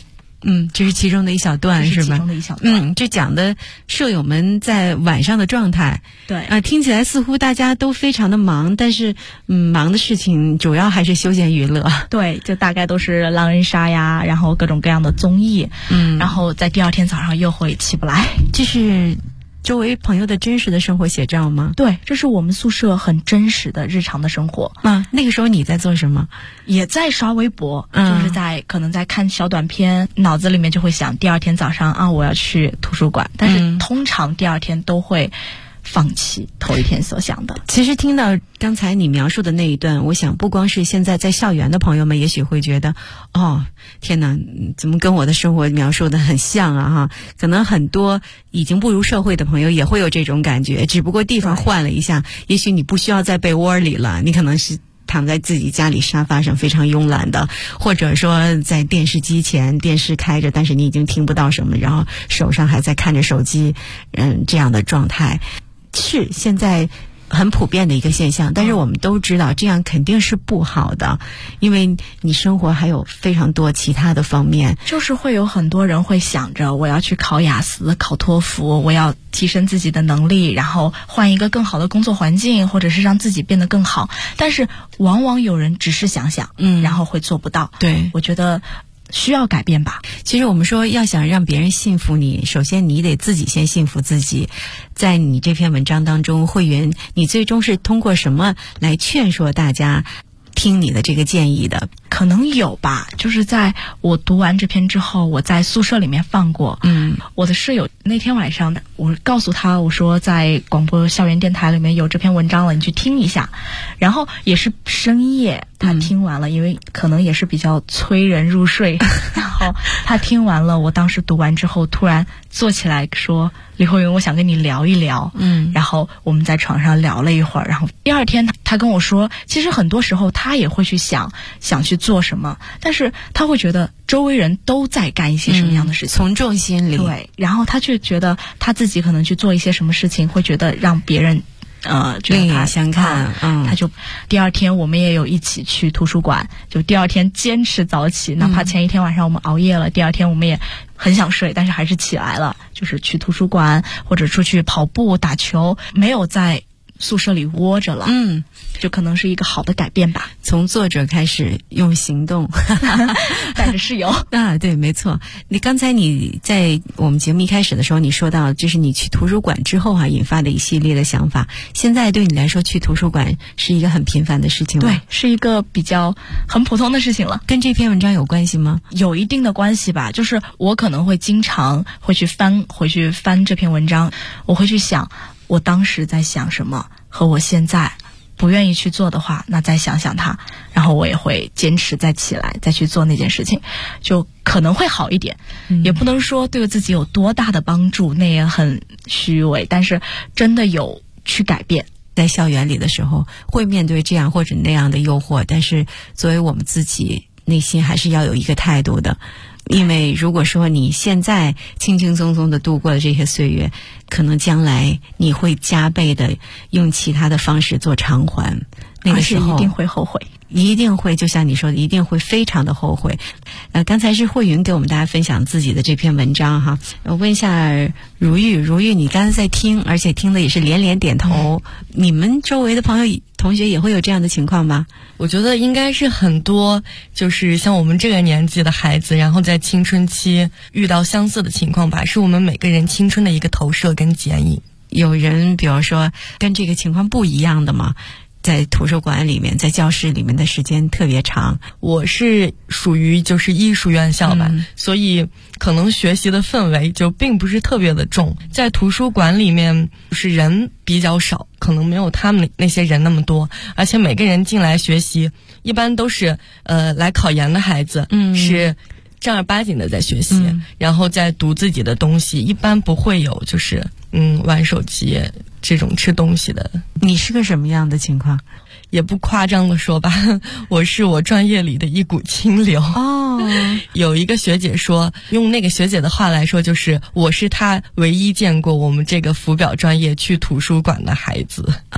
这是其中的一小段，是吧？ 其中的一小段。 这讲的舍友们在晚上的状态。 对。 听起来似乎大家都非常的忙，但是忙的事情主要还是休闲娱乐。 对，就大概都是狼人杀呀，然后各种各样的综艺。然后在第二天早上又会起不来。 这是周围朋友的真实的生活写照吗？ 对，这是我们宿舍很真实的日常的生活。 那个时候你在做什么？ 也在刷微博，就是可能在看小短片，脑子里面就会想第二天早上我要去图书馆，但是通常第二天都会放弃头一天所想的。 其实听到刚才你描述的那一段，我想不光是现在在校园的朋友们也许会觉得天哪，怎么跟我的生活描述的很像啊可能很多已经步入社会的朋友也会有这种感觉，只不过地方换了一下，也许你不需要在被窝里了，你可能是躺在自己家里沙发上非常慵懒的，或者说在电视机前，电视开着，但是你已经听不到什么，然后手上还在看着手机，这样的状态是现在很普遍的一个现象，但是我们都知道这样肯定是不好的，因为你生活还有非常多其他的方面。 就是会有很多人会想着我要去考雅思、考托福，我要提升自己的能力，然后换一个更好的工作环境，或者是让自己变得更好，但是往往有人只是想想，然后会做不到。 对， 我觉得需要改变吧。 其实我们说要想让别人信服你，首先你得自己先信服自己。在你这篇文章当中，慧云，你最终是通过什么来劝说大家听你的这个建议的？ 可能有吧，就是在我读完这篇之后，我在宿舍里面放过。我的室友那天晚上，我告诉他，我说在广播校园电台里面有这篇文章了，你去听一下。然后也是深夜，他听完了，因为可能也是比较催人入睡。然后他听完了，我当时读完之后，突然坐起来说：“李慧云，我想跟你聊一聊。”然后我们在床上聊了一会儿，然后第二天他跟我说，其实很多时候他也会去想去做什么，但是他会觉得周围人都在干一些什么样的事情， 从众心理。 对，然后他就觉得他自己可能去做一些什么事情，会觉得让别人另眼相看。 他就第二天我们也有一起去图书馆，就第二天坚持早起，哪怕前一天晚上我们熬夜了，第二天我们也很想睡，但是还是起来了，就是去图书馆或者出去跑步打球，没有在宿舍里窝着了。就可能是一个好的改变吧。 从作者开始用行动带着室友对，没错。刚才你在我们节目一开始的时候，你说到就是你去图书馆之后引发的一系列的想法，现在对你来说去图书馆是一个很频繁的事情吗？ 对，是一个比较很普通的事情了。 跟这篇文章有关系吗？ 有一定的关系吧，就是我可能会经常回去翻这篇文章，我会去想我当时在想什么，和我现在不愿意去做的话，那再想想它，然后我也会坚持再起来再去做那件事情，就可能会好一点。也不能说对自己有多大的帮助，那也很虚伪，但是真的有去改变。 在校园里的时候会面对这样或者那样的诱惑，但是作为我们自己内心还是要有一个态度的。因为如果说你现在轻轻松松的度过了这些岁月，可能将来你会加倍的用其他的方式做偿还，那个时候一定会后悔， 一定会，就像你说的，一定会非常的后悔。刚才是慧云给我们大家分享自己的这篇文章哈。我问一下如玉，你刚才在听，而且听的也是连连点头，你们周围的朋友同学也会有这样的情况吗？ 我觉得应该是很多，就是像我们这个年纪的孩子，然后在青春期遇到相似的情况吧，是我们每个人青春的一个投射跟剪影。 有人比如说跟这个情况不一样的吗？在图书馆里面，在教室里面的时间特别长。 我是属于就是艺术院校吧，所以可能学习的氛围就并不是特别的重。在图书馆里面就是人比较少，可能没有他们那些人那么多，而且每个人进来学习一般都是来考研的孩子，是正儿八经的在学习，然后在读自己的东西，一般不会有就是玩手机这种吃东西的。 你是个什么样的情况？ 也不夸张的说吧，我是我专业里的一股清流。有一个学姐说，用那个学姐的话来说，就是我是她唯一见过我们这个辅表专业去图书馆的孩子。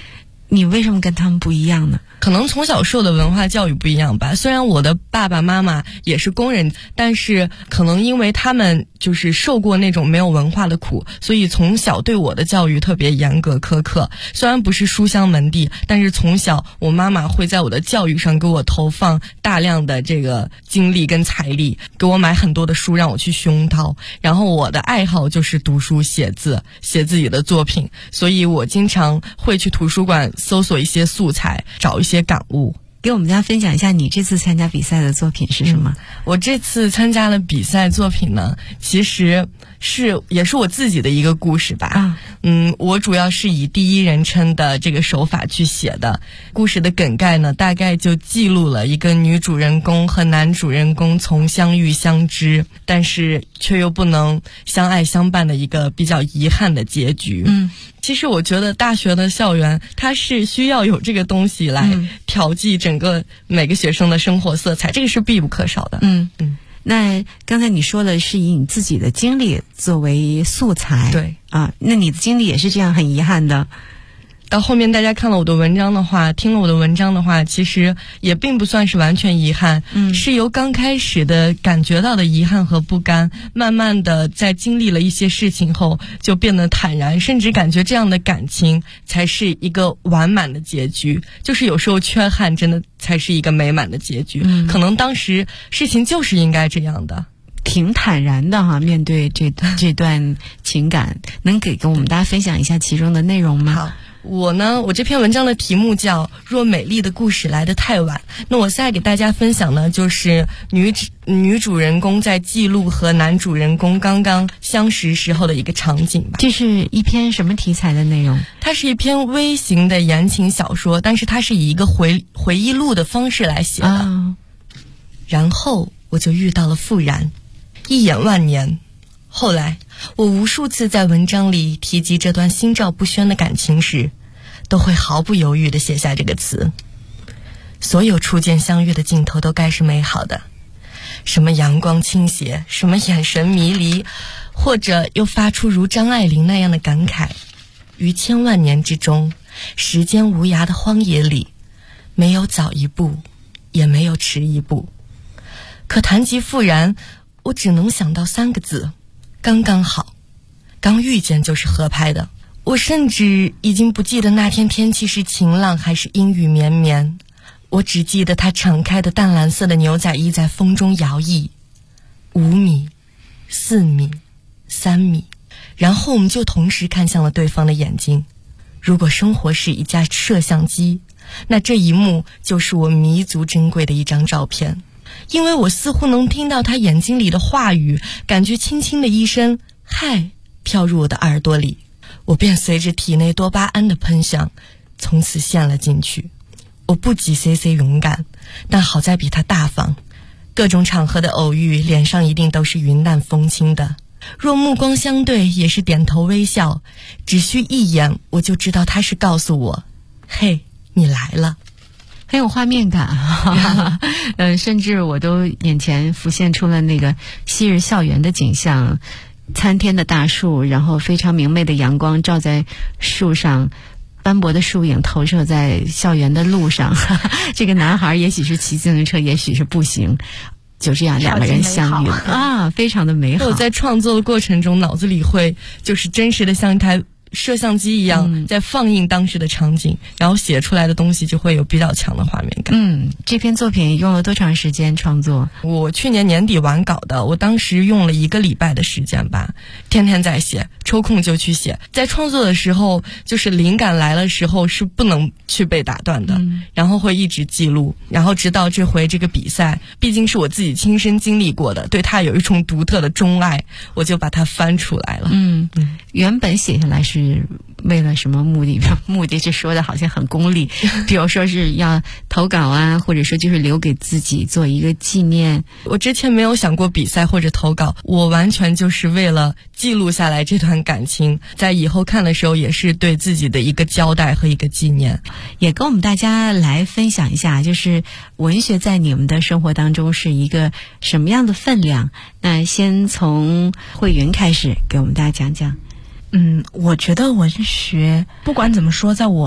你为什么跟他们不一样呢？ 可能从小受的文化教育不一样吧。虽然我的爸爸妈妈也是工人，但是可能因为他们就是受过那种没有文化的苦，所以从小对我的教育特别严格苛刻。虽然不是书香门第，但是从小我妈妈会在我的教育上给我投放大量的这个精力跟财力，给我买很多的书让我去熏陶。然后我的爱好就是读书写字，写自己的作品，所以我经常会去图书馆搜索一些素材，找一些感悟。 给我们家分享一下你这次参加比赛的作品是什么？ 我这次参加了比赛作品呢，其实也是我自己的一个故事吧。我主要是以第一人称的这个手法去写的。故事的梗概呢，大概就记录了一个女主人公和男主人公从相遇相知，但是却又不能相爱相伴的一个比较遗憾的结局。其实我觉得大学的校园它是需要有这个东西来调剂整个每个学生的生活色彩，这个是必不可少的。 那刚才你说了是以你自己的经历作为素材， 对啊，那你的经历也是这样很遗憾的。 到后面大家看了我的文章的话，听了我的文章的话，其实也并不算是完全遗憾，是由刚开始的感觉到的遗憾和不甘，慢慢的在经历了一些事情后就变得坦然，甚至感觉这样的感情才是一个完满的结局。就是有时候缺憾真的才是一个美满的结局，可能当时事情就是应该这样的。 挺坦然的哈，面对这段情感，能跟我们大家分享一下其中的内容吗？ 好，我这篇文章的题目叫《若美丽的故事来得太晚》。那我现在给大家分享呢，就是女主人公在记录和男主人公刚刚相识时候的一个场景吧。 这是一篇什么题材的内容？ 它是一篇微型的言情小说，但是它是以一个回忆录的方式来写的。然后我就遇到了傅然，一眼万年。后来我无数次在文章里提及这段心照不宣的感情时，都会毫不犹豫地写下这个词。所有初见相遇的镜头都该是美好的，什么阳光倾斜，什么眼神迷离，或者又发出如张爱玲那样的感慨。于千万年之中，时间无涯的荒野里，没有早一步，也没有迟一步。可谈及傅然，我只能想到3个字：刚刚好。刚遇见就是合拍的。我甚至已经不记得那天天气是晴朗还是阴雨绵绵，我只记得他敞开的淡蓝色的牛仔衣在风中摇曳，5米、4米、3米，然后我们就同时看向了对方的眼睛。如果生活是一架摄像机，那这一幕就是我弥足珍贵的一张照片。因为我似乎能听到他眼睛里的话语，感觉轻轻的一声嗨飘入我的耳朵里，我便随着体内多巴胺的喷响从此陷了进去。我不及 CC 勇敢，但好在比他大方。各种场合的偶遇，脸上一定都是云淡风轻的，若目光相对也是点头微笑，只需一眼我就知道他是告诉我嘿你来了。 很有画面感甚至我都眼前浮现出了那个昔日校园的景象，参天的大树，然后非常明媚的阳光照在树上，斑驳的树影投射在校园的路上这个男孩也许是骑自行车，也许是步行，就这样2个人相遇啊，非常的美好。 我在创作的过程中，脑子里会就是真实的像一台摄像机一样在放映当时的场景，然后写出来的东西就会有比较强的画面感。 这篇作品用了多长时间创作？ 我去年年底完稿的，我当时用了1个礼拜的时间吧，天天在写，抽空就去写。在创作的时候，就是灵感来了时候是不能去被打断的，然后会一直记录，然后直到这回这个比赛，毕竟是我自己亲身经历过的，对它有一种独特的钟爱，我就把它翻出来了。 原本写下来是为了什么目的？目的是说的好像很功利，比如说是要投稿啊，或者说就是留给自己做一个纪念。 我之前没有想过比赛或者投稿，我完全就是为了记录下来这段感情，在以后看的时候也是对自己的一个交代和一个纪念。 也跟我们大家来分享一下，就是文学在你们的生活当中是一个什么样的分量？那先从慧云开始给我们大家讲讲。 我觉得文学不管怎么说，在我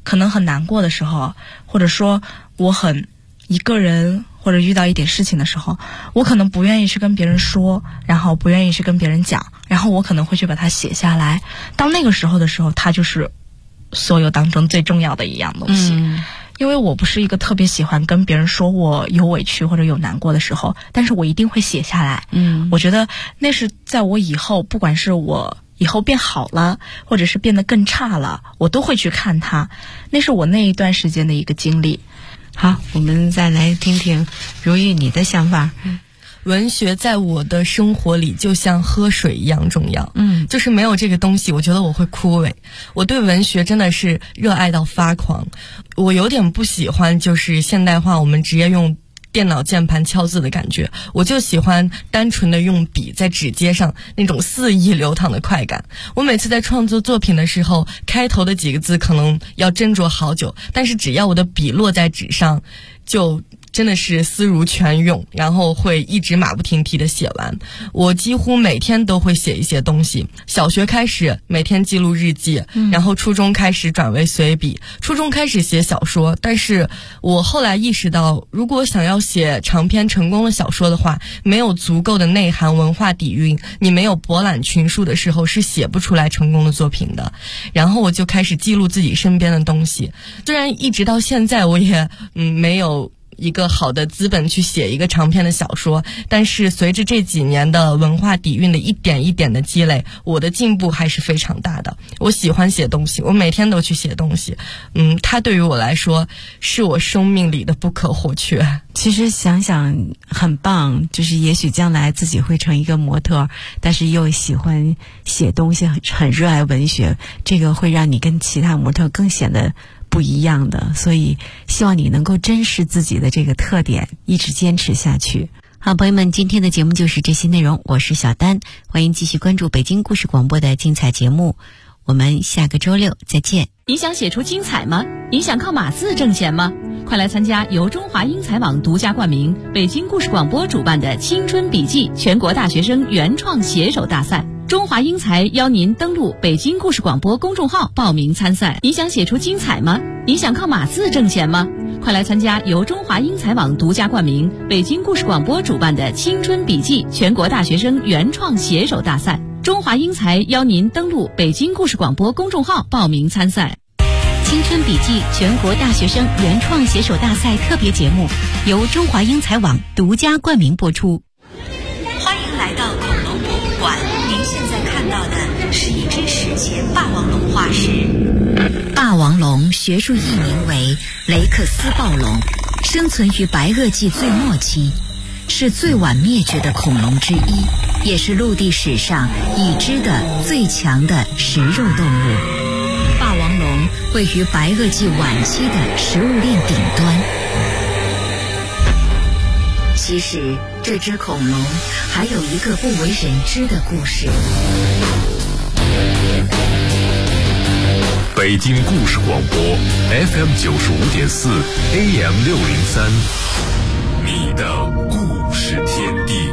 可能很难过的时候，或者说我很一个人，或者遇到一点事情的时候，我可能不愿意去跟别人说，然后不愿意去跟别人讲，然后我可能会去把它写下来。当那个时候的时候，它就是所有当中最重要的一样东西。因为我不是一个特别喜欢跟别人说我有委屈或者有难过的时候，但是我一定会写下来。我觉得那是在我以后，不管是我以后变好了，或者是变得更差了，我都会去看它。那是我那一段时间的一个经历。 好，我们再来听听如玉你的想法。 文学在我的生活里就像喝水一样重要，就是没有这个东西，我觉得我会枯萎。我对文学真的是热爱到发狂，我有点不喜欢就是现代化我们直接用电脑键盘敲字的感觉，我就喜欢单纯的用笔在纸笣上那种肆意流淌的快感。我每次在创作作品的时候，开头的几个字可能要斟酌好久，但是只要我的笔落在纸上，就真的是思如泉涌，然后会一直马不停蹄的写完。我几乎每天都会写一些东西，小学开始每天记录日记，然后初中开始转为随笔，初中开始写小说。但是我后来意识到，如果想要写长篇成功的小说的话，没有足够的内涵文化底蕴，你没有博览群书的时候是写不出来成功的作品的。然后我就开始记录自己身边的东西，虽然一直到现在我也没有一个好的资本去写一个长篇的小说，但是随着这几年的文化底蕴的一点一点的积累，我的进步还是非常大的。我喜欢写东西，我每天都去写东西，它对于我来说是我生命里的不可或缺。 其实想想很棒，就是也许将来自己会成一个模特，但是又喜欢写东西，很热爱文学，这个会让你跟其他模特更显得不一样的，所以希望你能够珍视自己的这个特点，一直坚持下去。好，朋友们，今天的节目就是这些内容，我是小丹，欢迎继续关注北京故事广播的精彩节目，我们下个周六再见。 你想写出精彩吗？你想靠码字挣钱吗？快来参加由中华英才网独家冠名、北京故事广播主办的青春笔记全国大学生原创写手大赛。中华英才邀您登录北京故事广播公众号报名参赛。你想写出精彩吗？你想靠码字挣钱吗？快来参加由中华英才网独家冠名、北京故事广播主办的青春笔记全国大学生原创写手大赛。中华英才邀您登录北京故事广播公众号报名参赛。 青春笔记全国大学生原创写手大赛特别节目由中华英才网独家冠名播出。 欢迎来到恐龙博物馆，您现在看到的是一只史前霸王龙化石。霸王龙学术译名为雷克斯暴龙，生存于白垩纪最末期，是最晚灭绝的恐龙之一，也是陆地史上已知的最强的食肉动物。霸王龙位于白垩纪晚期的食物链顶端。其实这只恐龙还有一个不为人知的故事。 北京故事广播 FM 95.4 AM 603，你的故事天地。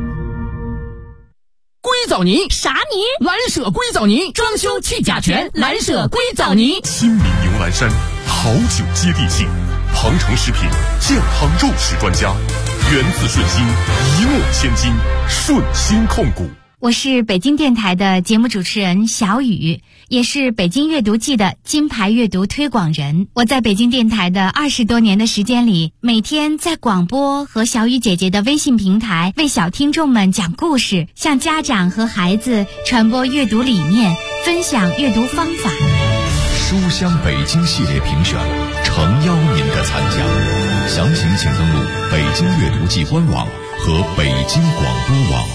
硅藻泥啥泥？蓝舍硅藻泥，装修去甲醛，蓝舍硅藻泥。 亲民迎蓝山，好酒接地气，庞城食品健康肉食专家，源自顺心，一诺千金，顺心控股。 我是北京电台的节目主持人小雨，也是北京阅读季的金牌阅读推广人。我在北京电台的20多年的时间里，每天在广播和小雨姐姐的微信平台为小听众们讲故事，向家长和孩子传播阅读理念，分享阅读方法。 书香北京系列评选，诚邀您的参加。详情请登录北京阅读季官网和北京广播网。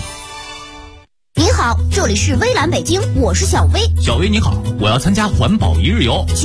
您好，这里是微蓝北京，我是小薇。 小薇你好，我要参加环保一日游。